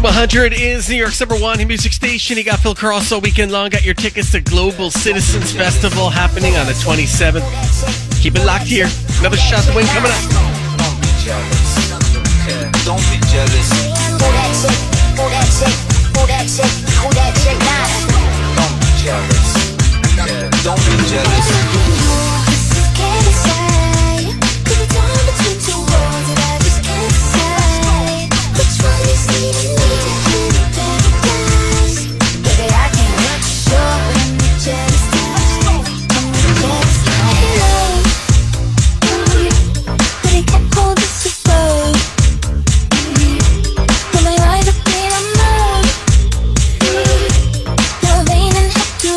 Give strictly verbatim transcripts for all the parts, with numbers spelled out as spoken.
one hundred is New York's number one music station. You got Phil Carlso weekend long. Got your tickets to Global Citizens Festival happening on the twenty-seventh. Keep it locked here. Another shot to win coming up. Don't be jealous. Yeah, don't be jealous. Who that chick? Who that chick? Who that chick? Who that chick now? Don't be jealous. Yeah, don't be jealous. Can't decide. Cause it's all between two worlds that I just can't decide. Which one is leading me to any paradise? Baby, I can't let you show when you're jealous. When you're jealous. Love. But it can't hold this above. When I ride up in a mug. Love ain't an actor.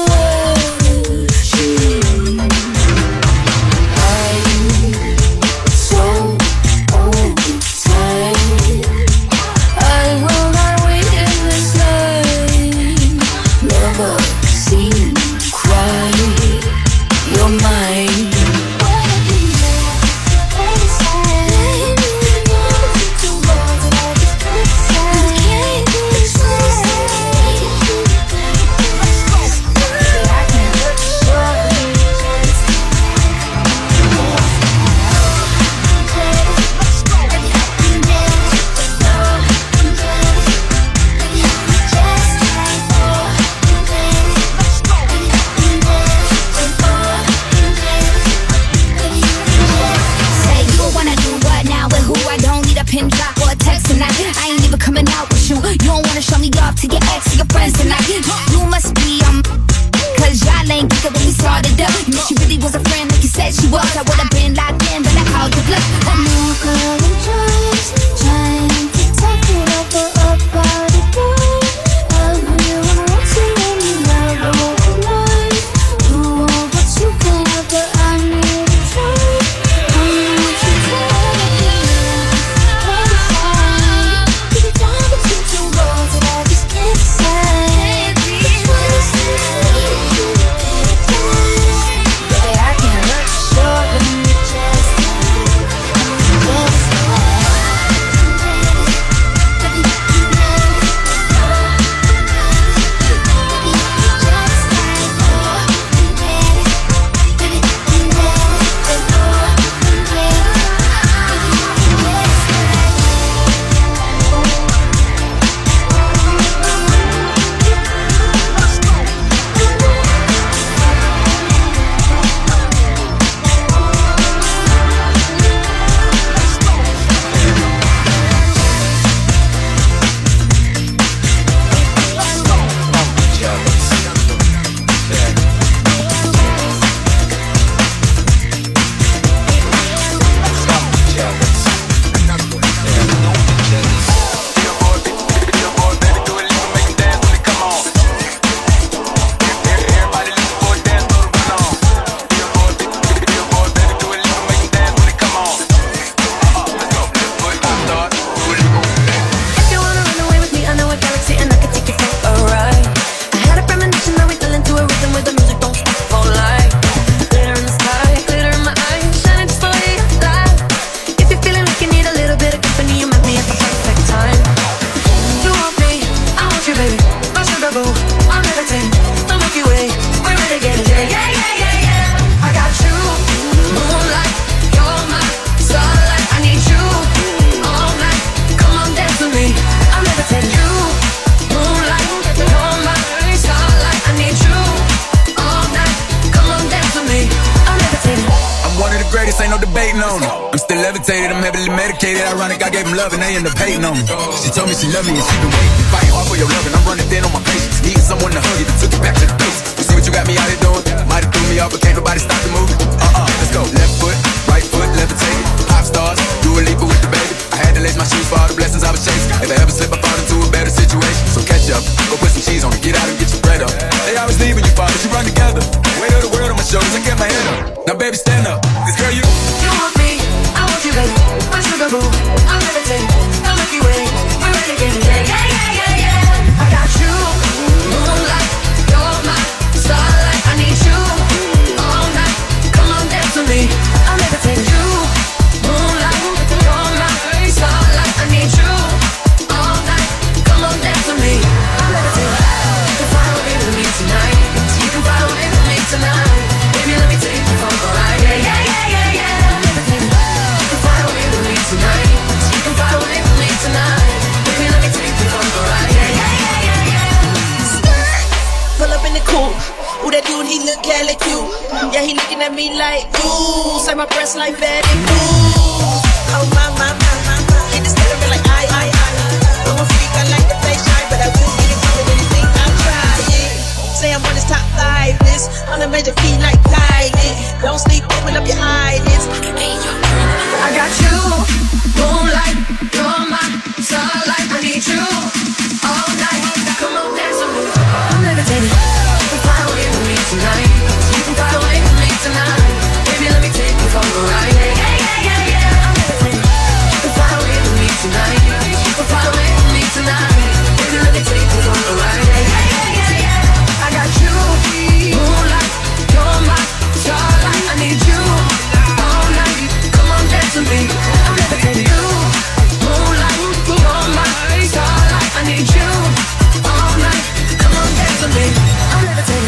She told me she loved me and she been waiting. Fight hard for your love and I'm running thin on my patience. Needing someone to hug you that took it back to the basics. You see what you got me out here doing? Might have threw me off, but can't nobody stop the movement. Uh-uh, let's go. Left foot, right foot, levitate. Pop stars, do a leap with the baby. I had to lace my shoes for all the blessings I was chasing. If I ever slip, I fall into a better situation. So catch up, go put some cheese on it, get out and get your bread up. They always leave when you fall, but you run together. Weight of the world on my shoulders, I get my head up. Now baby, stand up, cause girl, you You want me, I want you, baby. My sugar boo, I'm levitating. The Milky Way, we're ready to get it. Yeah, yeah, yeah, yeah. I got you, moonlight, you're my starlight. I need you all night. Come on, dance with me. I'm levitating. You, moonlight, you're my starlight. I need you at me like, ooh, say my breasts like Betty Boo. Oh my, my, my, my, my, hit the steering wheel like I, I, I. I'm a freak, I like to play shy, but I will get it with anything I try. Yeah. Say I'm on this top five list, on a major key like Kylie. Don't sleep, open up your eyelids. I got you, moonlight, you're my starlight. I need you all night. Come on, dance with me. I'm levitating. You can fly away with me tonight. You can fly away with me tonight. Baby, let me take you for a ride. Yeah, yeah, yeah, yeah. I'm levitating. You can fly away with me tonight. You can fly away with me tonight. Baby, let me take you for a ride. Yeah, yeah, yeah, yeah. I got you, moonlight, you're my starlight. I need you all night. Come on, dance with me. I'm levitating. You, moonlight, you're my starlight. I need you all night. Come on, dance with me. I'm levitating.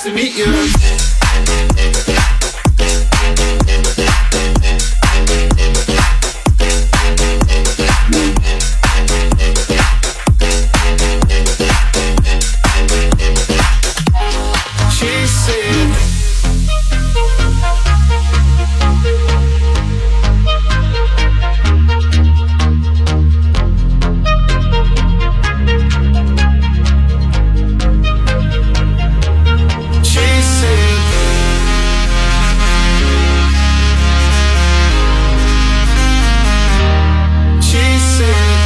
to meet you. She said, she said, she said,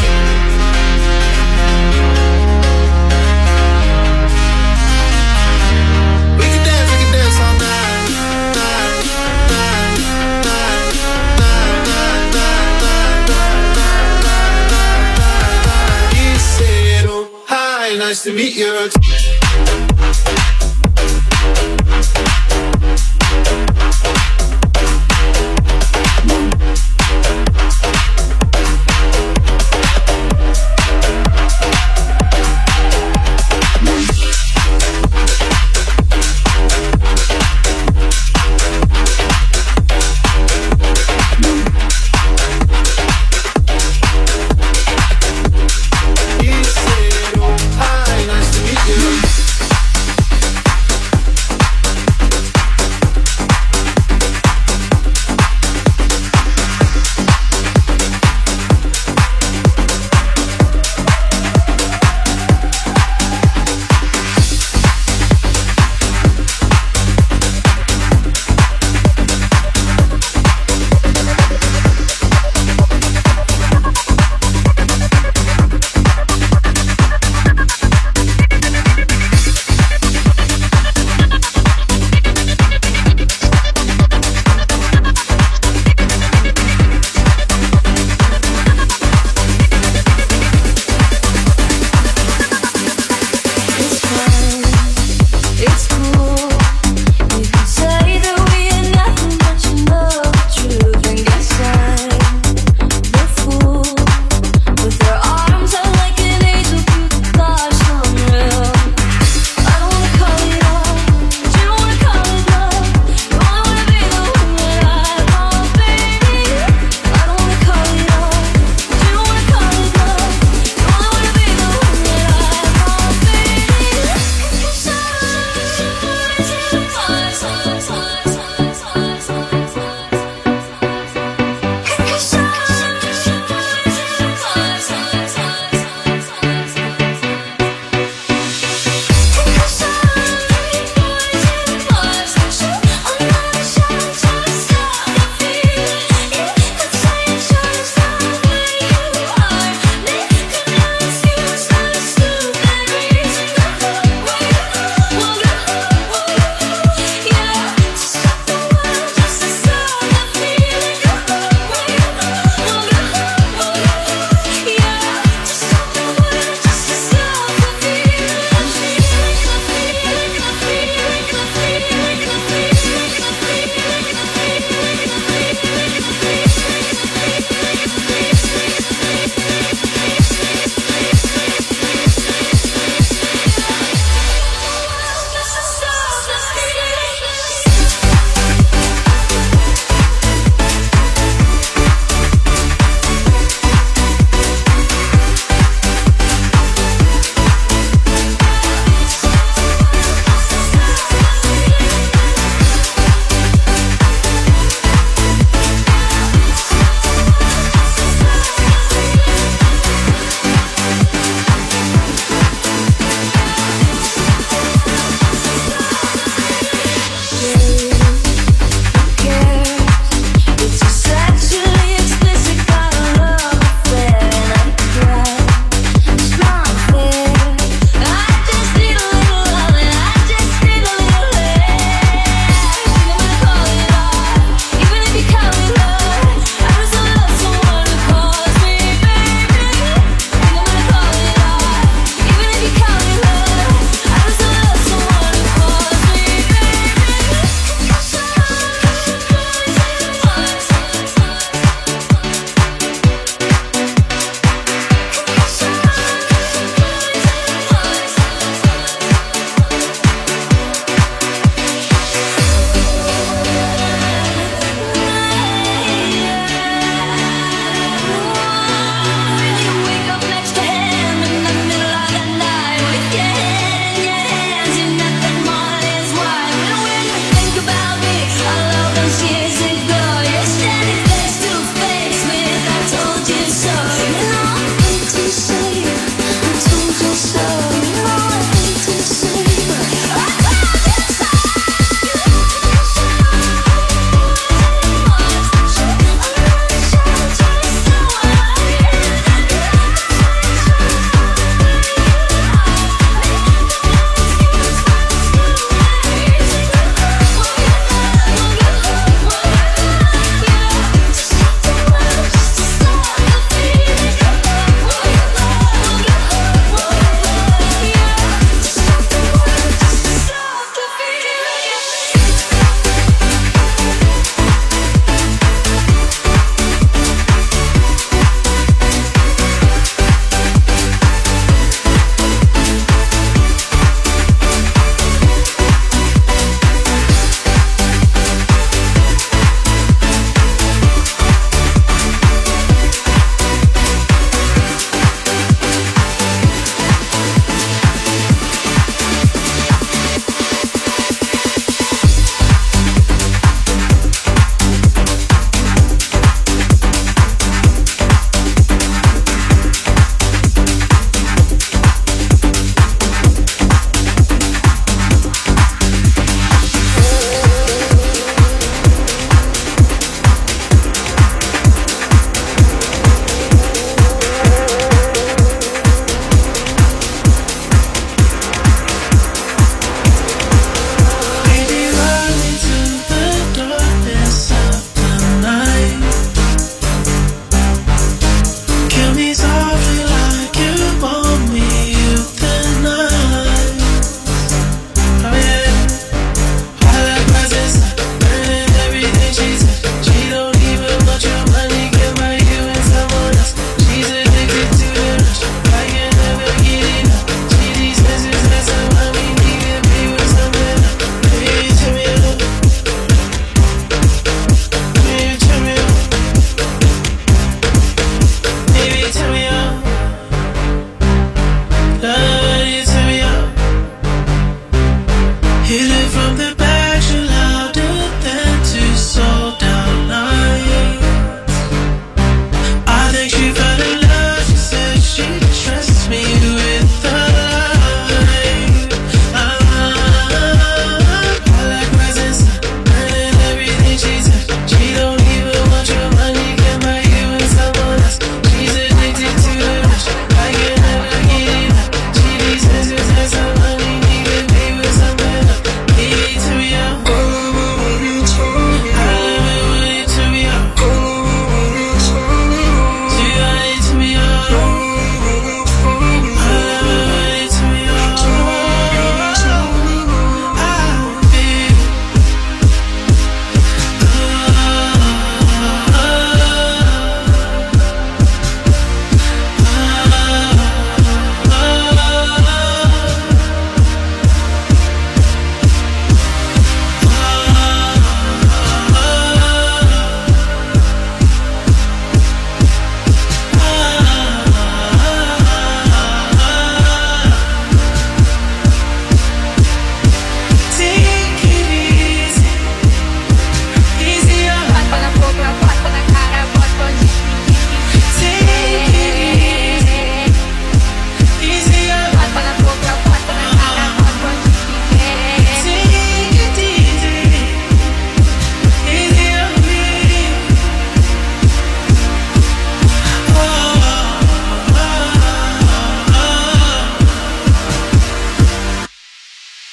we can dance, we can dance all night, night, night, night, night, night, night, night, night, night. He said, oh, hi, nice to meet you. He said, oh, hi, nice to meet you.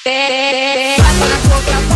Vai para a boca,